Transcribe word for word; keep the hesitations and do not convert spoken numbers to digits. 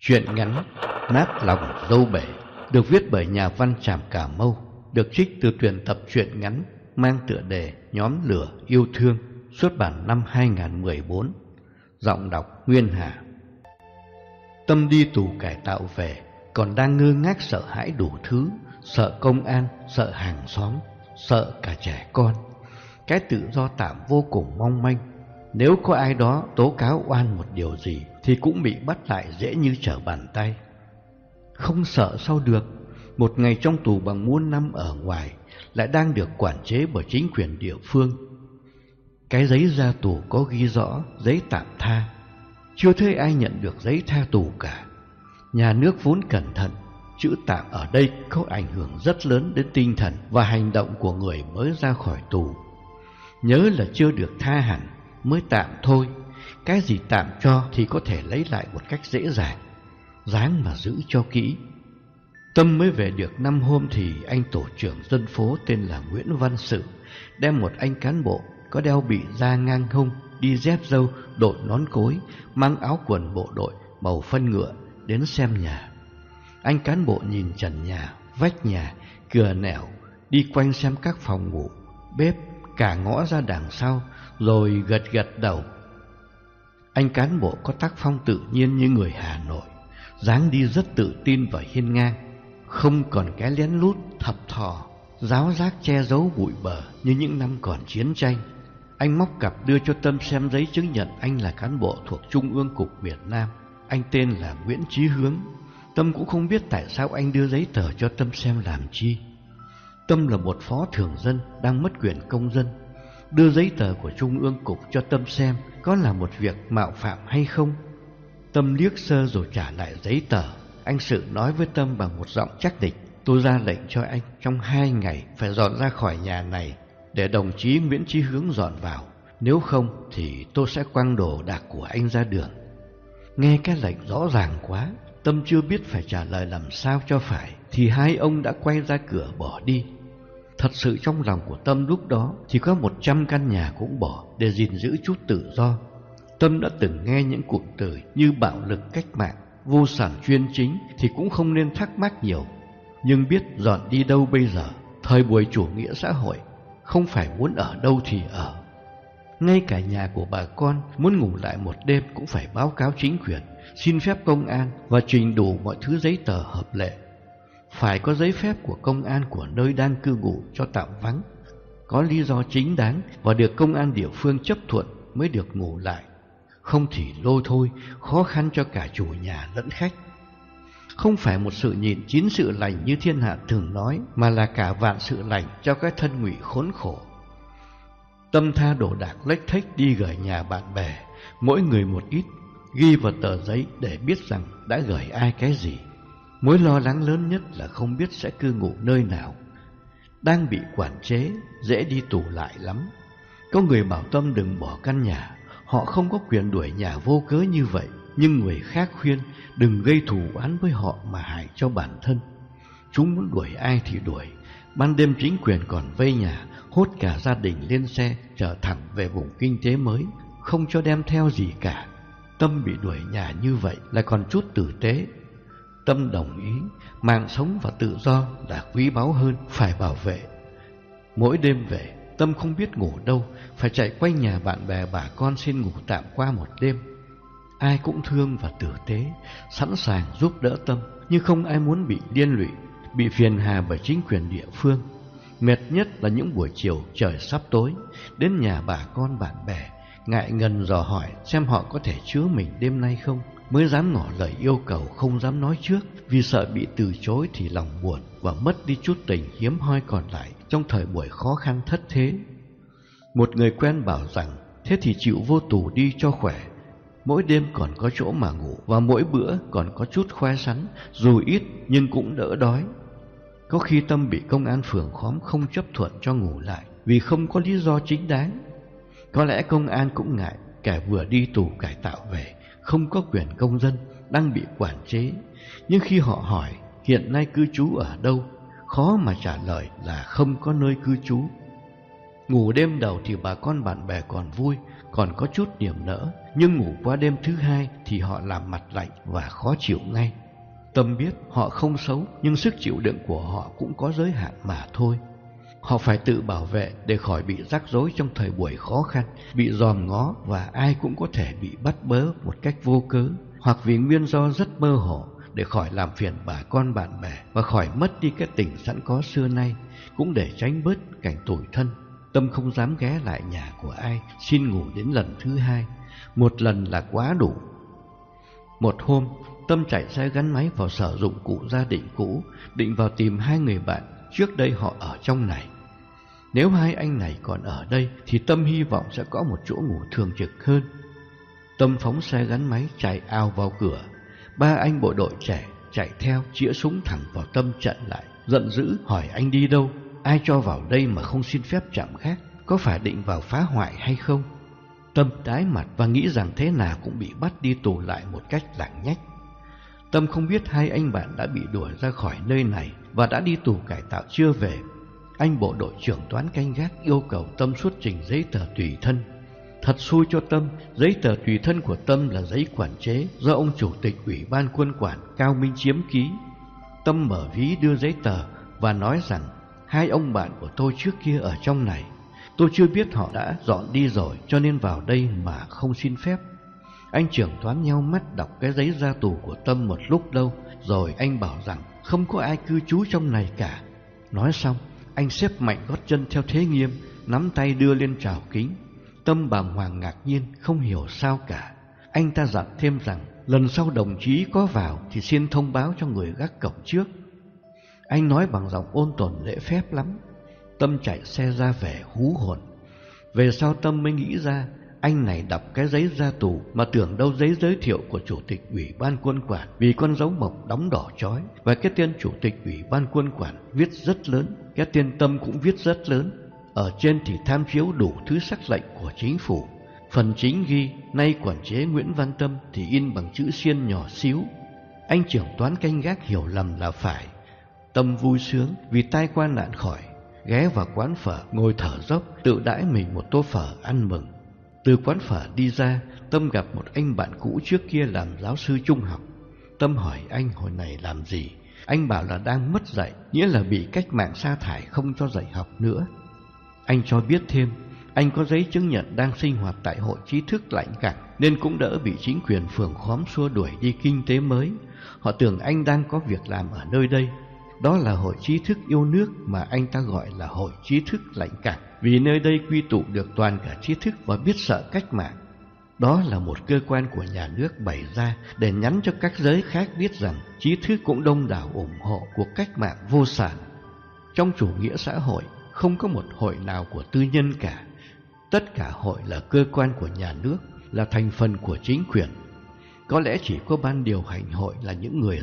Truyện ngắn Nát lòng dâu bể được viết bởi nhà văn Tràm Cà Mâu, được trích từ truyện tập truyện ngắn mang tựa đề Nhóm lửa yêu thương, xuất bản năm hai nghìn không trăm mười bốn. Giọng đọc Nguyên Hà. Tâm đi tù cải tạo về, còn đang ngơ ngác sợ hãi đủ thứ, sợ công an, sợ hàng xóm, sợ cả trẻ con. Cái tự do tạm vô cùng mong manh. Nếu có ai đó tố cáo oan một điều gì thì cũng bị bắt lại dễ như trở bàn tay. Không sợ sao được, một ngày trong tù bằng muôn năm ở ngoài lại đang được quản chế bởi chính quyền địa phương. Cái giấy ra tù có ghi rõ giấy tạm tha, chưa thấy ai nhận được giấy tha tù cả. Nhà nước vốn cẩn thận, chữ tạm ở đây có ảnh hưởng rất lớn đến tinh thần và hành động của người mới ra khỏi tù. Nhớ là chưa được tha hẳn mới tạm thôi, cái gì tạm cho thì có thể lấy lại một cách dễ dàng, ráng mà giữ cho kỹ. Tâm mới về được năm hôm thì anh tổ trưởng dân phố tên là Nguyễn Văn Sự đem một anh cán bộ có đeo bị da ngang hông, đi dép râu, đội nón cối, mang áo quần bộ đội màu phân ngựa đến xem nhà. Anh cán bộ nhìn trần nhà, vách nhà, cửa nẻo, đi quanh xem các phòng ngủ, bếp, cả ngõ ra đằng sau, rồi gật gật đầu. Anh cán bộ có tác phong tự nhiên như người Hà Nội, dáng đi rất tự tin và hiên ngang, không còn cái lén lút thập thò, ráo rác che giấu bụi bở như những năm còn chiến tranh. Anh móc cặp đưa cho Tâm xem giấy chứng nhận anh là cán bộ thuộc Trung ương Cục Việt Nam. Anh tên là Nguyễn Chí Hướng. Tâm cũng không biết tại sao anh đưa giấy tờ cho Tâm xem làm chi. Tâm là một phó thường dân đang mất quyền công dân, đưa giấy tờ của Trung ương Cục cho Tâm xem có là một việc mạo phạm hay không. Tâm liếc sơ rồi trả lại giấy tờ. Anh Sự nói với Tâm bằng một giọng chắc nịch: tôi ra lệnh cho anh trong hai ngày phải dọn ra khỏi nhà này để đồng chí Nguyễn Chí Hướng dọn vào, nếu không thì tôi sẽ quăng đồ đạc của anh ra đường. Nghe cái lệnh rõ ràng quá, Tâm chưa biết phải trả lời làm sao cho phải thì hai ông đã quay ra cửa bỏ đi. Thật sự trong lòng của Tâm lúc đó thì có một trăm căn nhà cũng bỏ để gìn giữ chút tự do. Tâm đã từng nghe những cụm từ như bạo lực cách mạng, vô sản chuyên chính thì cũng không nên thắc mắc nhiều. Nhưng biết dọn đi đâu bây giờ, thời buổi chủ nghĩa xã hội, không phải muốn ở đâu thì ở. Ngay cả nhà của bà con muốn ngủ lại một đêm cũng phải báo cáo chính quyền, xin phép công an và trình đủ mọi thứ giấy tờ hợp lệ. Phải có giấy phép của công an của nơi đang cư ngụ cho tạm vắng, có lý do chính đáng và được công an địa phương chấp thuận mới được ngủ lại. Không thì lôi thôi, khó khăn cho cả chủ nhà lẫn khách. Không phải một sự nhịn chín sự lành như thiên hạ thường nói, mà là cả vạn sự lành cho cái thân ngụy khốn khổ. Tâm tha đồ đạc lếch thếch đi gửi nhà bạn bè, mỗi người một ít, ghi vào tờ giấy để biết rằng đã gửi ai cái gì. Mối lo lắng lớn nhất là không biết sẽ cư ngụ nơi nào. Đang bị quản chế, dễ đi tù lại lắm. Có người bảo Tâm đừng bỏ căn nhà, họ không có quyền đuổi nhà vô cớ như vậy. Nhưng người khác khuyên đừng gây thù oán với họ mà hại cho bản thân. Chúng muốn đuổi ai thì đuổi. Ban đêm chính quyền còn vây nhà, hốt cả gia đình lên xe chở thẳng về vùng kinh tế mới, không cho đem theo gì cả. Tâm bị đuổi nhà như vậy là còn chút tử tế. Tâm đồng ý, mạng sống và tự do là quý báu hơn, phải bảo vệ. Mỗi đêm về, Tâm không biết ngủ đâu, phải chạy quanh nhà bạn bè bà con xin ngủ tạm qua một đêm. Ai cũng thương và tử tế, sẵn sàng giúp đỡ Tâm, nhưng không ai muốn bị liên lụy, bị phiền hà bởi chính quyền địa phương. Mệt nhất là những buổi chiều trời sắp tối, đến nhà bà con bạn bè, ngại ngần dò hỏi xem họ có thể chứa mình đêm nay không, mới dám ngỏ lời yêu cầu, không dám nói trước, vì sợ bị từ chối thì lòng buồn và mất đi chút tình hiếm hoi còn lại trong thời buổi khó khăn thất thế. Một người quen bảo rằng thế thì chịu vô tù đi cho khỏe, mỗi đêm còn có chỗ mà ngủ và mỗi bữa còn có chút khoai sắn, dù ít nhưng cũng đỡ đói. Có khi Tâm bị công an phường khóm không chấp thuận cho ngủ lại vì không có lý do chính đáng. Có lẽ công an cũng ngại kẻ vừa đi tù cải tạo về, không có quyền công dân, đang bị quản chế. Nhưng khi họ hỏi hiện nay cư trú ở đâu, khó mà trả lời là không có nơi cư trú. Ngủ đêm đầu thì bà con bạn bè còn vui, còn có chút niềm nở, nhưng ngủ qua đêm thứ hai thì họ làm mặt lạnh và khó chịu ngay. Tâm biết họ không xấu, nhưng sức chịu đựng của họ cũng có giới hạn mà thôi. Họ phải tự bảo vệ để khỏi bị rắc rối trong thời buổi khó khăn, bị dòm ngó, và ai cũng có thể bị bắt bớ một cách vô cớ, hoặc vì nguyên do rất mơ hồ, để khỏi làm phiền bà con bạn bè và khỏi mất đi cái tình sẵn có xưa nay, cũng để tránh bớt cảnh tủi thân. Tâm không dám ghé lại nhà của ai xin ngủ đến lần thứ hai, một lần là quá đủ. Một hôm, Tâm chạy xe gắn máy vào sở dụng cụ gia đình cũ, định vào tìm hai người bạn trước đây họ ở trong này. Nếu hai anh này còn ở đây thì Tâm hy vọng sẽ có một chỗ ngủ thường trực hơn. Tâm phóng xe gắn máy chạy ào vào cửa. Ba anh bộ đội trẻ chạy theo, chĩa súng thẳng vào Tâm chặn lại, giận dữ hỏi anh đi đâu, ai cho vào đây mà không xin phép trạm gác, có phải định vào phá hoại hay không? Tâm tái mặt và nghĩ rằng thế nào cũng bị bắt đi tù lại một cách lảng nhách. Tâm không biết hai anh bạn đã bị đuổi ra khỏi nơi này và đã đi tù cải tạo chưa về. Anh bộ đội trưởng toán canh gác yêu cầu Tâm xuất trình giấy tờ tùy thân. Thật xui cho Tâm, giấy tờ tùy thân của Tâm là giấy quản chế do ông chủ tịch ủy ban quân quản Cao Minh Chiếm ký. Tâm mở ví đưa giấy tờ và nói rằng hai ông bạn của tôi trước kia ở trong này. Tôi chưa biết họ đã dọn đi rồi, cho nên vào đây mà không xin phép. Anh trưởng toán nheo mắt đọc cái giấy ra tù của Tâm một lúc lâu, rồi anh bảo rằng không có ai cư trú trong này cả. Nói xong, anh xếp mạnh gót chân theo thế nghiêm, nắm tay đưa lên chào kính. Tâm bàng hoàng ngạc nhiên, không hiểu sao cả. Anh ta dặn thêm rằng lần sau đồng chí có vào thì xin thông báo cho người gác cổng trước. Anh nói bằng giọng ôn tồn lễ phép lắm. Tâm chạy xe ra về hú hồn. Về sau Tâm mới nghĩ ra, anh này đọc cái giấy ra tù mà tưởng đâu giấy giới thiệu của chủ tịch ủy ban quân quản, vì con dấu mộc đóng đỏ chói và cái tên chủ tịch ủy ban quân quản viết rất lớn, cái tên Tâm cũng viết rất lớn. Ở trên thì tham chiếu đủ thứ sắc lệnh của chính phủ. Phần chính ghi nay quản chế Nguyễn Văn Tâm thì in bằng chữ xiên nhỏ xíu. Anh trưởng toán canh gác hiểu lầm là phải. Tâm vui sướng vì tai qua nạn khỏi, ghé vào quán phở ngồi thở dốc, tự đãi mình một tô phở ăn mừng. Từ quán phở đi ra, Tâm gặp một anh bạn cũ trước kia làm giáo sư trung học. Tâm hỏi anh hồi này làm gì. Anh bảo là đang mất dạy, nghĩa là bị cách mạng sa thải không cho dạy học nữa. Anh cho biết thêm, anh có giấy chứng nhận đang sinh hoạt tại hội trí thức Lạnh Cảng, nên cũng đỡ bị chính quyền phường khóm xua đuổi đi kinh tế mới. Họ tưởng anh đang có việc làm ở nơi đây. Đó là hội trí thức yêu nước mà anh ta gọi là hội trí thức Lạnh Cảng, vì nơi đây quy tụ được toàn cả trí thức và biết sợ cách mạng. Đó là một cơ quan của nhà nước bày ra để nhắn cho các giới khác biết rằng trí thức cũng đông đảo ủng hộ cuộc cách mạng vô sản. Trong chủ nghĩa xã hội, không có một hội nào của tư nhân cả. Tất cả hội là cơ quan của nhà nước, là thành phần của chính quyền. Có lẽ chỉ có ban điều hành hội là những người